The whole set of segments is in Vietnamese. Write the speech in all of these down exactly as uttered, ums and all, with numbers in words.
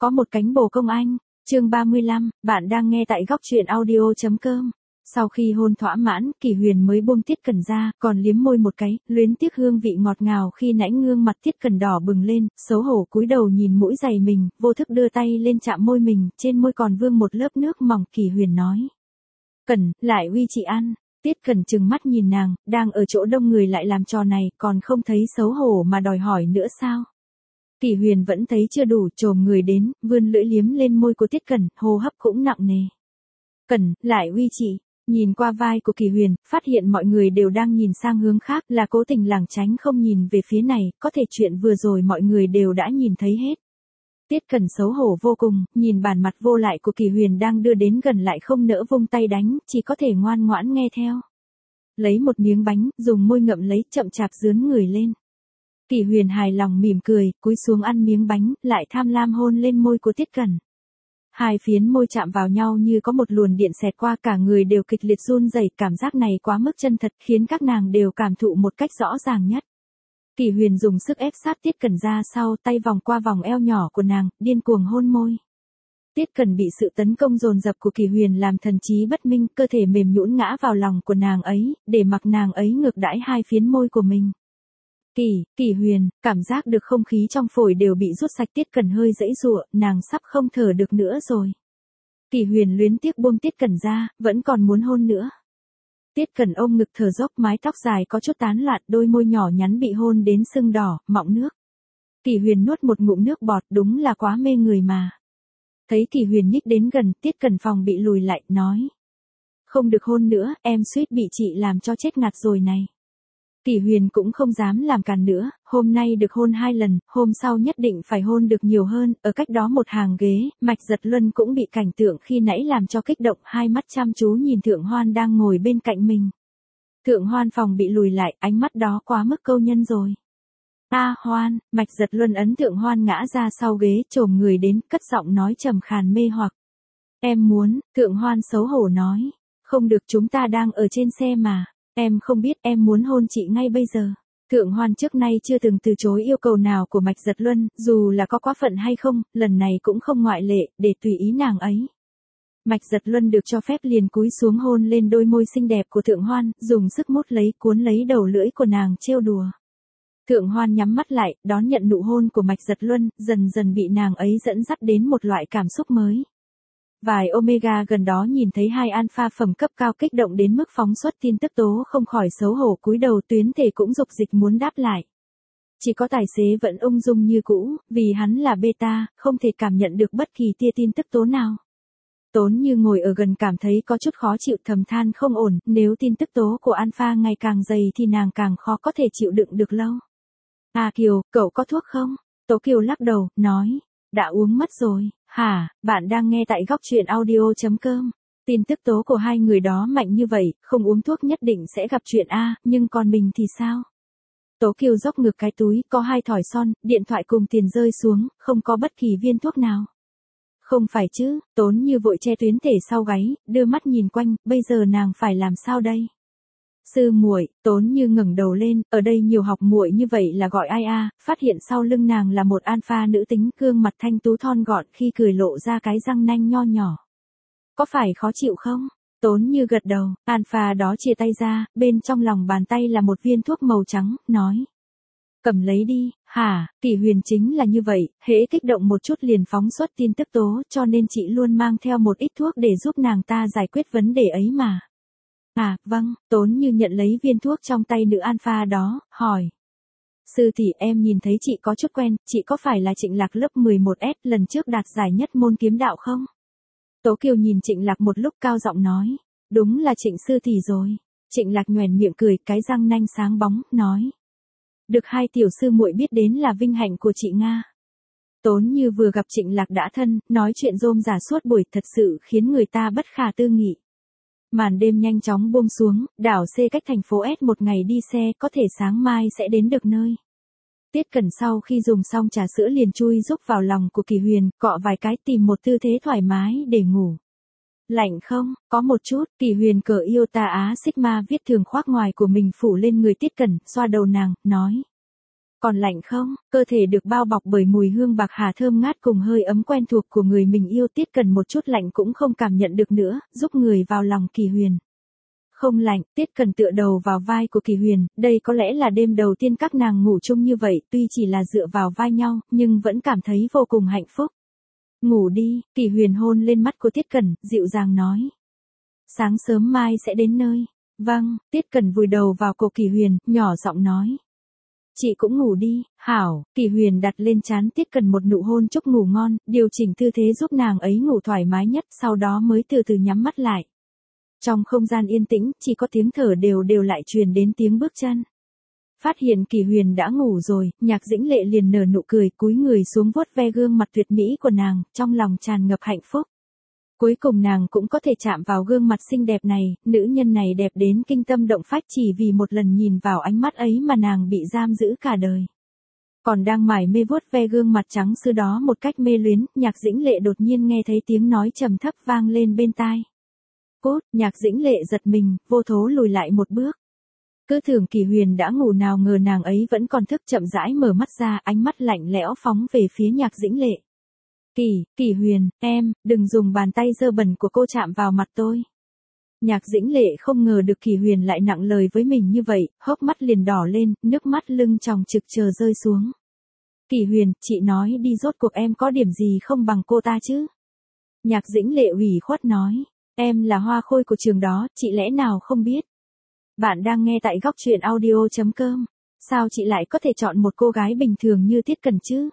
Có một cánh bồ công anh, chương ba mươi lăm, bạn đang nghe tại góc truyện audio.com. Sau khi hôn thỏa mãn, Kỳ Huyền mới buông Tiết Cẩn ra, còn liếm môi một cái, luyến tiếc hương vị ngọt ngào khi nãy gương mặt Tiết Cẩn đỏ bừng lên, xấu hổ cúi đầu nhìn mũi giày mình, vô thức đưa tay lên chạm môi mình, trên môi còn vương một lớp nước mỏng. Kỳ Huyền nói: Cẩn, lại uy chị ăn. Tiết Cẩn trừng mắt nhìn nàng, đang ở chỗ đông người lại làm trò này, còn không thấy xấu hổ mà đòi hỏi nữa sao? Kỳ Huyền vẫn thấy chưa đủ, chồm người đến, vươn lưỡi liếm lên môi của Tiết Cẩn, hô hấp cũng nặng nề. Cẩn, lại uy chị. Nhìn qua vai của Kỳ Huyền, phát hiện mọi người đều đang nhìn sang hướng khác, là cố tình lảng tránh không nhìn về phía này, có thể chuyện vừa rồi mọi người đều đã nhìn thấy hết. Tiết Cẩn xấu hổ vô cùng, nhìn bản mặt vô lại của Kỳ Huyền đang đưa đến gần lại không nỡ vung tay đánh, chỉ có thể ngoan ngoãn nghe theo. Lấy một miếng bánh, dùng môi ngậm lấy, chậm chạp dướn người lên. Kỳ Huyền hài lòng mỉm cười, cúi xuống ăn miếng bánh, lại tham lam hôn lên môi của Tiết Cẩn. Hai phiến môi chạm vào nhau như có một luồn điện xẹt qua, cả người đều kịch liệt run rẩy, cảm giác này quá mức chân thật, khiến các nàng đều cảm thụ một cách rõ ràng nhất. Kỳ Huyền dùng sức ép sát Tiết Cẩn ra sau, tay vòng qua vòng eo nhỏ của nàng, điên cuồng hôn môi. Tiết Cẩn bị sự tấn công dồn dập của Kỳ Huyền làm thần trí bất minh, cơ thể mềm nhũn ngã vào lòng của nàng ấy, để mặc nàng ấy ngược đãi hai phiến môi của mình. Kỳ, Kỳ Huyền, cảm giác được không khí trong phổi đều bị rút sạch. Tiết Cẩn hơi giãy giụa, nàng sắp không thở được nữa rồi. Kỳ Huyền luyến tiếc buông Tiết Cẩn ra, vẫn còn muốn hôn nữa. Tiết Cẩn ôm ngực thở dốc, mái tóc dài có chút tán loạn, đôi môi nhỏ nhắn bị hôn đến sưng đỏ, mọng nước. Kỳ Huyền nuốt một ngụm nước bọt, đúng là quá mê người mà. Thấy Kỳ Huyền nhích đến gần, Tiết Cẩn phòng bị lùi lại, nói: Không được hôn nữa, em suýt bị chị làm cho chết ngạt rồi này. Kỳ Huyền cũng không dám làm càn nữa, hôm nay được hôn hai lần, hôm sau nhất định phải hôn được nhiều hơn. Ở cách đó một hàng ghế, Mạch Giật Luân cũng bị cảnh tượng khi nãy làm cho kích động, hai mắt chăm chú nhìn Thượng Hoan đang ngồi bên cạnh mình. Thượng Hoan phòng bị lùi lại, ánh mắt đó quá mức câu nhân rồi. A Hoan, Mạch Giật Luân ấn Thượng Hoan ngã ra sau ghế, chồm người đến, cất giọng nói trầm khàn mê hoặc. Em muốn, Thượng Hoan xấu hổ nói. Không được, chúng ta đang ở trên xe mà. Em không biết, em muốn hôn chị ngay bây giờ. Thượng Hoan trước nay chưa từng từ chối yêu cầu nào của Mạch Giật Luân, dù là có quá phận hay không, lần này cũng không ngoại lệ, để tùy ý nàng ấy. Mạch Giật Luân được cho phép liền cúi xuống hôn lên đôi môi xinh đẹp của Thượng Hoan, dùng sức mút lấy, cuốn lấy đầu lưỡi của nàng trêu đùa. Thượng Hoan nhắm mắt lại, đón nhận nụ hôn của Mạch Giật Luân, dần dần bị nàng ấy dẫn dắt đến một loại cảm xúc mới. Vài Omega gần đó nhìn thấy hai alpha phẩm cấp cao kích động đến mức phóng xuất tin tức tố, không khỏi xấu hổ cúi đầu, tuyến thể cũng dục dịch muốn đáp lại. Chỉ có tài xế vẫn ung dung như cũ, vì hắn là beta, không thể cảm nhận được bất kỳ tia tin tức tố nào. Tốn Như ngồi ở gần cảm thấy có chút khó chịu, thầm than không ổn, nếu tin tức tố của alpha ngày càng dày thì nàng càng khó có thể chịu đựng được lâu. À Kiều, cậu có thuốc không? Tố Kiều lắc đầu, nói: Đã uống mất rồi. Hả, bạn đang nghe tại góc truyện audio.com. Tin tức tố của hai người đó mạnh như vậy, không uống thuốc nhất định sẽ gặp chuyện A, nhưng còn mình thì sao? Tố Kiều dốc ngược cái túi, có hai thỏi son, điện thoại cùng tiền rơi xuống, không có bất kỳ viên thuốc nào. Không phải chứ, Tốn Như vội che tuyến thể sau gáy, đưa mắt nhìn quanh, bây giờ nàng phải làm sao đây? Sư muội, Tốn Như ngẩng đầu lên, ở đây nhiều học muội như vậy là gọi ai a? Phát hiện sau lưng nàng là một alpha nữ tính, gương mặt thanh tú thon gọn, khi cười lộ ra cái răng nanh nho nhỏ. Có phải khó chịu không? Tốn Như gật đầu, alpha đó chia tay ra, bên trong lòng bàn tay là một viên thuốc màu trắng, nói: Cầm lấy đi. Hả, Kỳ Huyền chính là như vậy, hễ kích động một chút liền phóng xuất tin tức tố, cho nên chị luôn mang theo một ít thuốc để giúp nàng ta giải quyết vấn đề ấy mà. À, vâng, Tốn Như nhận lấy viên thuốc trong tay nữ alpha đó, hỏi: Sư tỷ, em nhìn thấy chị có chút quen, chị có phải là Trịnh Lạc lớp mười một S lần trước đạt giải nhất môn kiếm đạo không? Tố Kiều nhìn Trịnh Lạc một lúc, cao giọng nói: Đúng là Trịnh sư tỷ rồi. Trịnh Lạc nhoẻn miệng cười, cái răng nanh sáng bóng, nói: Được hai tiểu sư muội biết đến là vinh hạnh của chị Nga. Tốn Như vừa gặp Trịnh Lạc đã thân, nói chuyện rôm rả suốt buổi, thật sự khiến người ta bất khả tư nghị. Màn đêm nhanh chóng buông xuống, đảo C cách thành phố S một ngày đi xe, có thể sáng mai sẽ đến được nơi. Tiết Cẩn sau khi dùng xong trà sữa liền chui rúc vào lòng của Kỳ Huyền, cọ vài cái, tìm một tư thế thoải mái để ngủ. Lạnh không? Có một chút. Kỳ Huyền cởi Iota Á Sigma viết thường khoác ngoài của mình phủ lên người Tiết Cẩn, xoa đầu nàng, nói: Còn lạnh không? Cơ thể được bao bọc bởi mùi hương bạc hà thơm ngát cùng hơi ấm quen thuộc của người mình yêu, Tiết Cần một chút lạnh cũng không cảm nhận được nữa, giúp người vào lòng Kỳ Huyền. Không lạnh, Tiết Cần tựa đầu vào vai của Kỳ Huyền, đây có lẽ là đêm đầu tiên các nàng ngủ chung như vậy, tuy chỉ là dựa vào vai nhau, nhưng vẫn cảm thấy vô cùng hạnh phúc. Ngủ đi, Kỳ Huyền hôn lên mắt của Tiết Cần, dịu dàng nói. Sáng sớm mai sẽ đến nơi. Vâng, Tiết Cần vùi đầu vào cổ Kỳ Huyền, nhỏ giọng nói. Chị cũng ngủ đi, hảo, Kỳ Huyền đặt lên trán Tiết Cần một nụ hôn chúc ngủ ngon, điều chỉnh tư thế giúp nàng ấy ngủ thoải mái nhất, sau đó mới từ từ nhắm mắt lại. Trong không gian yên tĩnh, chỉ có tiếng thở đều đều lại truyền đến tiếng bước chân. Phát hiện Kỳ Huyền đã ngủ rồi, Nhạc Dĩnh Lệ liền nở nụ cười, cúi người xuống vuốt ve gương mặt tuyệt mỹ của nàng, trong lòng tràn ngập hạnh phúc. Cuối cùng nàng cũng có thể chạm vào gương mặt xinh đẹp này, nữ nhân này đẹp đến kinh tâm động phách, chỉ vì một lần nhìn vào ánh mắt ấy mà nàng bị giam giữ cả đời. Còn đang mải mê vuốt ve gương mặt trắng sữa đó một cách mê luyến, Nhạc Dĩnh Lệ đột nhiên nghe thấy tiếng nói trầm thấp vang lên bên tai. Cút, Nhạc Dĩnh Lệ giật mình, vô thố lùi lại một bước. Cứ tưởng Kỳ Huyền đã ngủ, nào ngờ nàng ấy vẫn còn thức, chậm rãi mở mắt ra, ánh mắt lạnh lẽo phóng về phía Nhạc Dĩnh Lệ. Kỳ, Kỳ Huyền, em, đừng dùng bàn tay dơ bẩn của cô chạm vào mặt tôi. Nhạc Dĩnh Lệ không ngờ được Kỳ Huyền lại nặng lời với mình như vậy, hốc mắt liền đỏ lên, nước mắt lưng tròng trực chờ rơi xuống. Kỳ Huyền, chị nói đi, rốt cuộc em có điểm gì không bằng cô ta chứ? Nhạc Dĩnh Lệ ủy khuất nói, em là hoa khôi của trường đó, chị lẽ nào không biết? Bạn đang nghe tại góc truyện audio chấm com. Sao chị lại có thể chọn một cô gái bình thường như Tiết Cần chứ?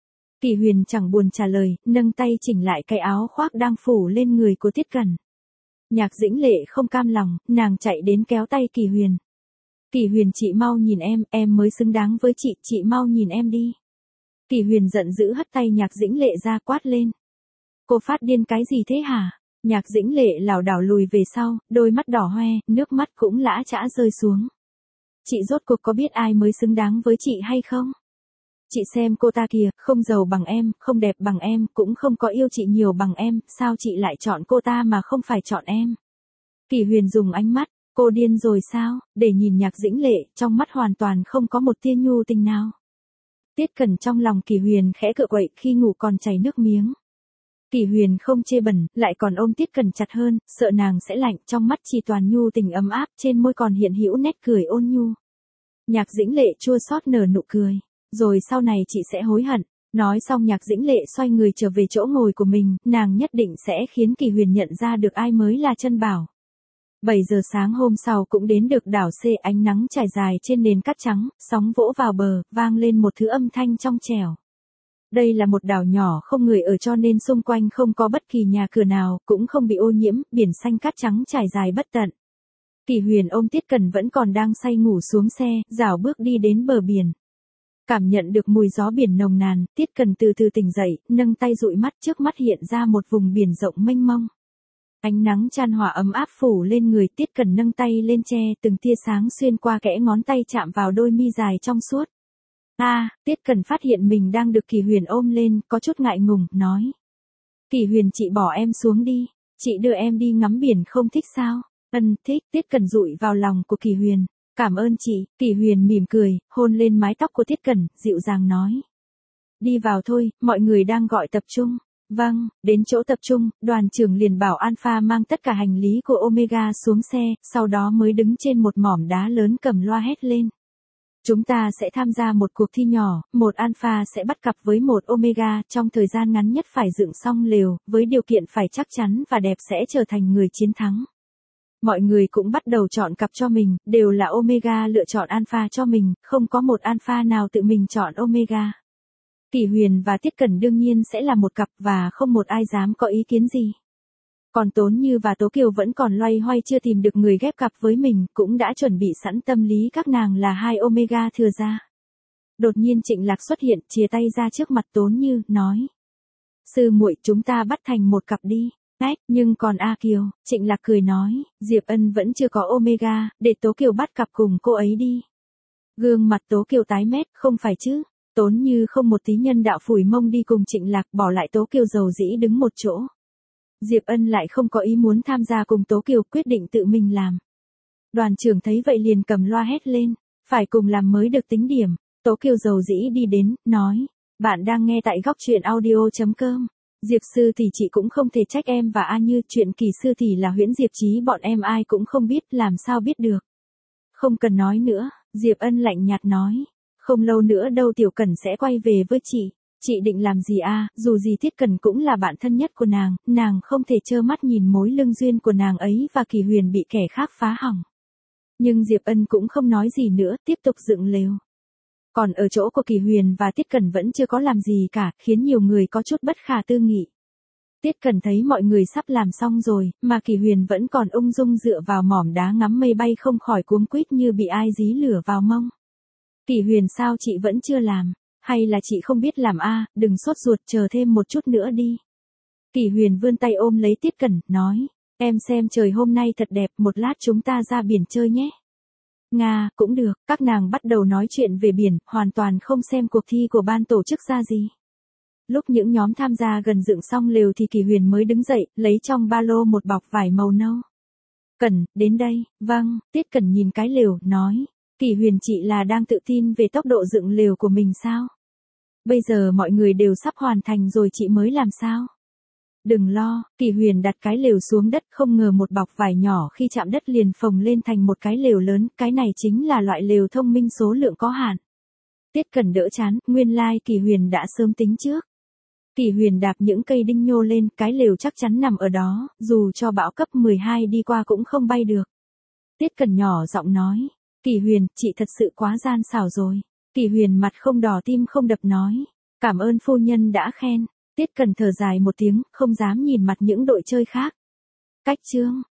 Kỳ Huyền chẳng buồn trả lời, nâng tay chỉnh lại cái áo khoác đang phủ lên người của Tiết Cần. Nhạc Dĩnh Lệ không cam lòng, nàng chạy đến kéo tay Kỳ Huyền. Kỳ Huyền, chị mau nhìn em, em mới xứng đáng với chị, chị mau nhìn em đi. Kỳ Huyền giận dữ hất tay Nhạc Dĩnh Lệ ra, quát lên. Cô phát điên cái gì thế hả? Nhạc Dĩnh Lệ lảo đảo lùi về sau, đôi mắt đỏ hoe, nước mắt cũng lã chã rơi xuống. Chị rốt cuộc có biết ai mới xứng đáng với chị hay không? Chị xem cô ta kìa, không giàu bằng em, không đẹp bằng em, cũng không có yêu chị nhiều bằng em, sao chị lại chọn cô ta mà không phải chọn em? Kỳ Huyền dùng ánh mắt, cô điên rồi sao, để nhìn Nhạc Dĩnh Lệ, trong mắt hoàn toàn không có một tia nhu tình nào. Tiết Cần trong lòng Kỳ Huyền khẽ cựa quậy, khi ngủ còn chảy nước miếng. Kỳ Huyền không chê bẩn, lại còn ôm Tiết Cần chặt hơn, sợ nàng sẽ lạnh, trong mắt chỉ toàn nhu tình ấm áp, trên môi còn hiện hữu nét cười ôn nhu. Nhạc Dĩnh Lệ chua xót nở nụ cười, rồi sau này chị sẽ hối hận. Nói xong Nhạc Dĩnh Lệ xoay người trở về chỗ ngồi của mình, nàng nhất định sẽ khiến Kỳ Huyền nhận ra được ai mới là chân bảo. bảy giờ sáng hôm sau cũng đến được đảo C, ánh nắng trải dài trên nền cát trắng, sóng vỗ vào bờ, vang lên một thứ âm thanh trong trẻo. Đây là một đảo nhỏ không người ở, cho nên xung quanh không có bất kỳ nhà cửa nào, cũng không bị ô nhiễm, biển xanh cát trắng trải dài bất tận. Kỳ Huyền ôm Tiết Cần vẫn còn đang say ngủ xuống xe, rảo bước đi đến bờ biển. Cảm nhận được mùi gió biển nồng nàn, Tiết Cần từ từ tỉnh dậy, nâng tay dụi mắt, trước mắt hiện ra một vùng biển rộng mênh mông. Ánh nắng chan hòa ấm áp phủ lên người, Tiết Cần nâng tay lên che, từng tia sáng xuyên qua kẽ ngón tay chạm vào đôi mi dài trong suốt. A, à, Tiết Cần phát hiện mình đang được Kỳ Huyền ôm lên, có chút ngại ngùng, nói. Kỳ Huyền, chị bỏ em xuống đi, chị đưa em đi ngắm biển không thích sao? Ân, thích. Tiết Cần dụi vào lòng của Kỳ Huyền. Cảm ơn chị. Kỳ Huyền mỉm cười, hôn lên mái tóc của Tiết Cần, dịu dàng nói. Đi vào thôi, mọi người đang gọi tập trung. Vâng, đến chỗ tập trung, đoàn trưởng liền bảo Alpha mang tất cả hành lý của Omega xuống xe, sau đó mới đứng trên một mỏm đá lớn cầm loa hét lên. Chúng ta sẽ tham gia một cuộc thi nhỏ, một Alpha sẽ bắt cặp với một Omega, trong thời gian ngắn nhất phải dựng xong lều, với điều kiện phải chắc chắn và đẹp sẽ trở thành người chiến thắng. Mọi người cũng bắt đầu chọn cặp cho mình, đều là Omega lựa chọn Alpha cho mình, không có một Alpha nào tự mình chọn Omega. Kỳ Huyền và Tiết Cần đương nhiên sẽ là một cặp và không một ai dám có ý kiến gì. Còn Tốn Như và Tố Kiều vẫn còn loay hoay chưa tìm được người ghép cặp với mình, cũng đã chuẩn bị sẵn tâm lý các nàng là hai Omega thừa ra. Đột nhiên Trịnh Lạc xuất hiện, chìa tay ra trước mặt Tốn Như, nói. Sư muội, chúng ta bắt thành một cặp đi. Ách, nhưng còn A Kiều, Trịnh Lạc cười nói, Diệp Ân vẫn chưa có Omega, để Tố Kiều bắt cặp cùng cô ấy đi. Gương mặt Tố Kiều tái mét, không phải chứ. Tốn Như không một tí nhân đạo phủi mông đi cùng Trịnh Lạc, bỏ lại Tố Kiều dầu dĩ đứng một chỗ. Diệp Ân lại không có ý muốn tham gia cùng Tố Kiều, quyết định tự mình làm. Đoàn trưởng thấy vậy liền cầm loa hét lên, phải cùng làm mới được tính điểm. Tố Kiều dầu dĩ đi đến, nói, bạn đang nghe tại góc truyện audio.com. Diệp sư thì chị cũng không thể trách em và A Như, chuyện Kỳ sư thì là huyễn Diệp Chí bọn em ai cũng không biết, làm sao biết được. Không cần nói nữa, Diệp Ân lạnh nhạt nói, không lâu nữa đâu Tiểu Cẩn sẽ quay về với chị. Chị định làm gì a? Dù gì Tiết Cẩn cũng là bạn thân nhất của nàng, nàng không thể trơ mắt nhìn mối lương duyên của nàng ấy và Kỳ Huyền bị kẻ khác phá hỏng. Nhưng Diệp Ân cũng không nói gì nữa, tiếp tục dựng lều. Còn ở chỗ của Kỳ Huyền và Tiết Cẩn vẫn chưa có làm gì cả, khiến nhiều người có chút bất khả tư nghị. Tiết Cẩn thấy mọi người sắp làm xong rồi, mà Kỳ Huyền vẫn còn ung dung dựa vào mỏm đá ngắm mây bay không khỏi cuống quýt như bị ai dí lửa vào mông. Kỳ Huyền sao chị vẫn chưa làm? Hay là chị không biết làm a? Đừng sốt ruột, chờ thêm một chút nữa đi. Kỳ Huyền vươn tay ôm lấy Tiết Cẩn, nói, em xem trời hôm nay thật đẹp, một lát chúng ta ra biển chơi nhé. Nga, cũng được, các nàng bắt đầu nói chuyện về biển, hoàn toàn không xem cuộc thi của ban tổ chức ra gì. Lúc những nhóm tham gia gần dựng xong lều thì Kỳ Huyền mới đứng dậy, lấy trong ba lô một bọc vải màu nâu. Cẩn, đến đây, vâng, Tiết Cẩn nhìn cái lều, nói, Kỳ Huyền chị là đang tự tin về tốc độ dựng lều của mình sao? Bây giờ mọi người đều sắp hoàn thành rồi chị mới làm sao? Đừng lo, Kỳ Huyền đặt cái lều xuống đất, không ngờ một bọc vải nhỏ khi chạm đất liền phồng lên thành một cái lều lớn, cái này chính là loại lều thông minh số lượng có hạn. Tiết Cẩn đỡ chán, nguyên lai Kỳ Huyền đã sớm tính trước. Kỳ Huyền đạp những cây đinh nhô lên, cái lều chắc chắn nằm ở đó, dù cho bão cấp mười hai đi qua cũng không bay được. Tiết Cẩn nhỏ giọng nói, Kỳ Huyền, chị thật sự quá gian xảo rồi. Kỳ Huyền mặt không đỏ tim không đập nói, cảm ơn phu nhân đã khen. Tiết Cẩn thở dài một tiếng, không dám nhìn mặt những đội chơi khác. Cách chương